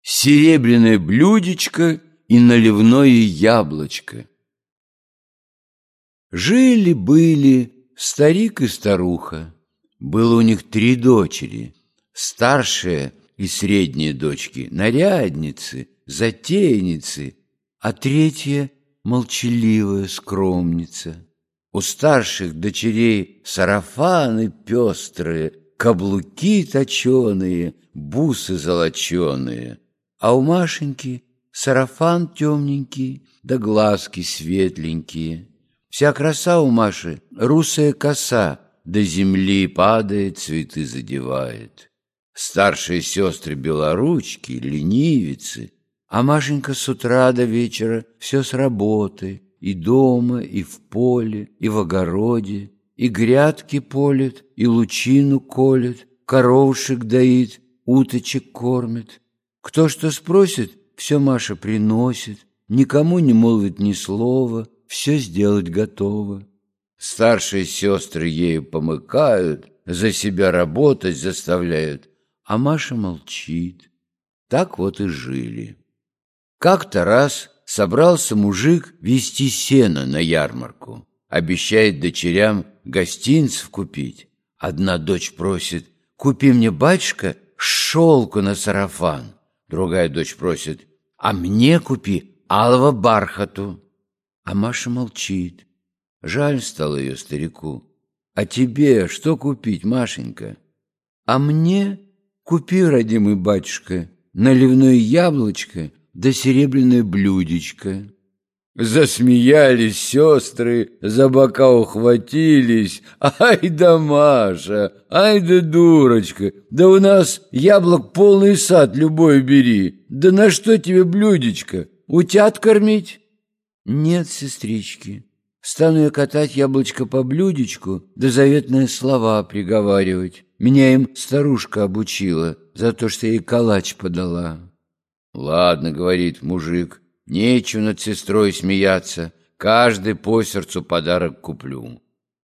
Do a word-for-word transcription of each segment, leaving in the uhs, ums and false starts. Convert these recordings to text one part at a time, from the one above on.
серебряное блюдечко и наливное яблочко. Жили-были старик и старуха. Было у них три дочери. Старшая и средние дочки — нарядницы, затейницы, а третья — молчаливая скромница. У старших дочерей сарафаны пестрые, каблуки точеные, бусы золоченые, а у Машеньки сарафан темненький, да глазки светленькие. Вся краса у Маши — русая коса, до земли падает, цветы задевает. Старшие сестры белоручки, ленивицы, а Машенька с утра до вечера все с работы, и дома, и в поле, и в огороде, и грядки полет, и лучину колет, коровушек доит, уточек кормит. Кто что спросит, все Маша приносит, никому не молвит ни слова, все сделать готово. Старшие сестры ею помыкают, за себя работать заставляют, а Маша молчит. Так вот и жили. Как-то раз собрался мужик везти сено на ярмарку. Обещает дочерям гостинцев купить. Одна дочь просит: «Купи мне, батюшка, шелку на сарафан». Другая дочь просит: «А мне купи алого бархату». А Маша молчит. Жаль стало ее старику. «А тебе что купить, Машенька?» «А мне купи, родимый батюшка, наливное яблочко да серебряное блюдечко». Засмеялись сестры, за бока ухватились. «Ай да Маша, ай да дурочка, да у нас яблок полный сад, любой бери. Да на что тебе блюдечко, утят кормить?» «Нет, сестрички, стану я катать яблочко по блюдечку, да заветные слова приговаривать. Меня им старушка обучила за то, что ей калач подала». «Ладно, — говорит мужик, — нечего над сестрой смеяться, каждый по сердцу подарок куплю».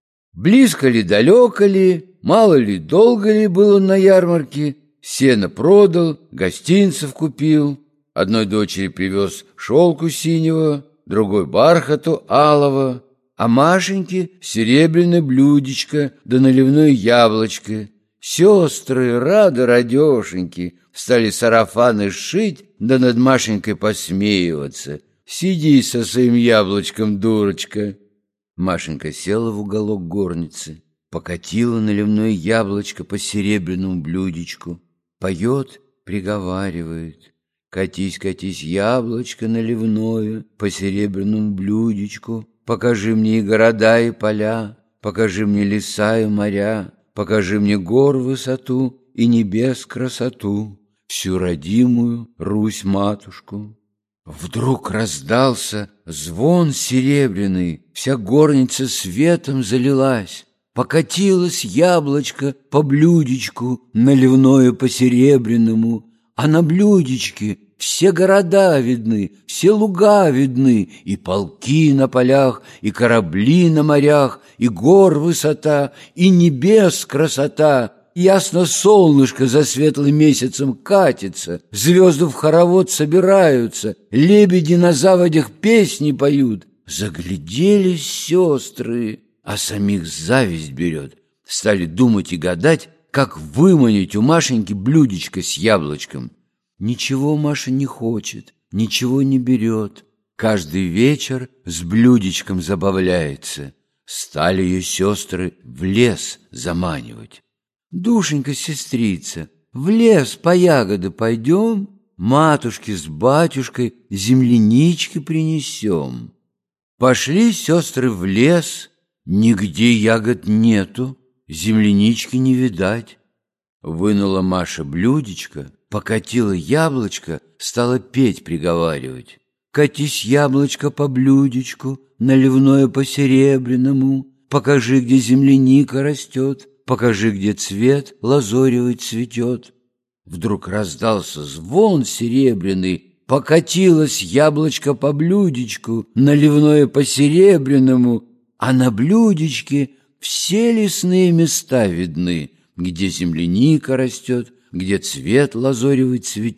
Близко ли, далеко ли, мало ли, долго ли был он на ярмарке, сено продал, гостинцев купил, одной дочери привез шелку синего, другой бархату алого, а Машеньке серебряное блюдечко да наливное яблочко. Сестры, рады радешеньки, стали сарафаны шить, да над Машенькой посмеиваться. «Сиди со своим яблочком, дурочка». Машенька села в уголок горницы, покатила наливное яблочко по серебряному блюдечку, поет, приговаривает: «Катись, катись, яблочко наливное по серебряному блюдечку, покажи мне и города, и поля, покажи мне леса и моря, покажи мне гор высоту и небес красоту, всю родимую Русь-матушку». Вдруг раздался звон серебряный, вся горница светом залилась, покатилось яблочко по блюдечку, наливное по серебряному, а на блюдечке все города видны, все луга видны, и полки на полях, и корабли на морях, и гор высота, и небес красота. Ясно солнышко за светлым месяцем катится, звезды в хоровод собираются, лебеди на заводях песни поют. Загляделись сестры, а самих зависть берет. Стали думать и гадать, как выманить у Машеньки блюдечко с яблочком. Ничего Маша не хочет, ничего не берет. Каждый вечер с блюдечком забавляется. Стали ее сестры в лес заманивать. «Душенька, сестрица, в лес по ягоды пойдем, матушке с батюшкой землянички принесем». Пошли сестры в лес, нигде ягод нету, землянички не видать. Вынула Маша блюдечко, покатила яблочко, стала петь, приговаривать: «Катись, яблочко, по блюдечку, наливное по серебряному, покажи, где земляника растет, покажи, где цвет лазоревый цветет». Вдруг раздался звон серебряный, покатилось яблочко по блюдечку, наливное по серебряному, а на блюдечке все лесные места видны, где земляника растет, где цвет лазоревый цветет,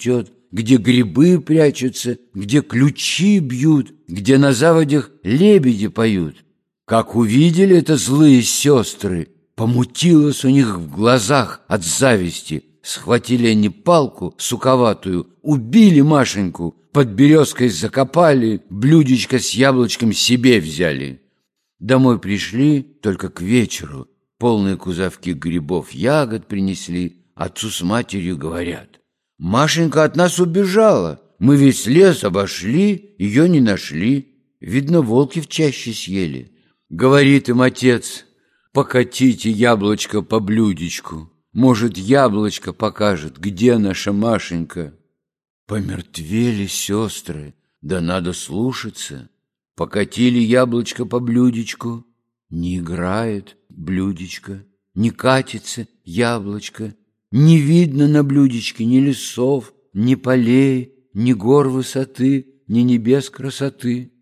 где грибы прячутся, где ключи бьют, где на заводях лебеди поют. Как увидели это злые сестры, помутилось у них в глазах от зависти. Схватили они палку суковатую, убили Машеньку, под березкой закопали, блюдечко с яблочком себе взяли. Домой пришли только к вечеру, полные кузовки грибов, ягод принесли, отцу с матерью говорят: «Машенька от нас убежала, мы весь лес обошли, ее не нашли, видно, волки в чаще съели». Говорит им отец: «Покатите яблочко по блюдечку, может, яблочко покажет, где наша Машенька». Помертвели сестры, да надо слушаться. Покатили яблочко по блюдечку, не играет блюдечко, не катится яблочко, не видно на блюдечке ни лесов, ни полей, ни гор высоты, ни небес красоты.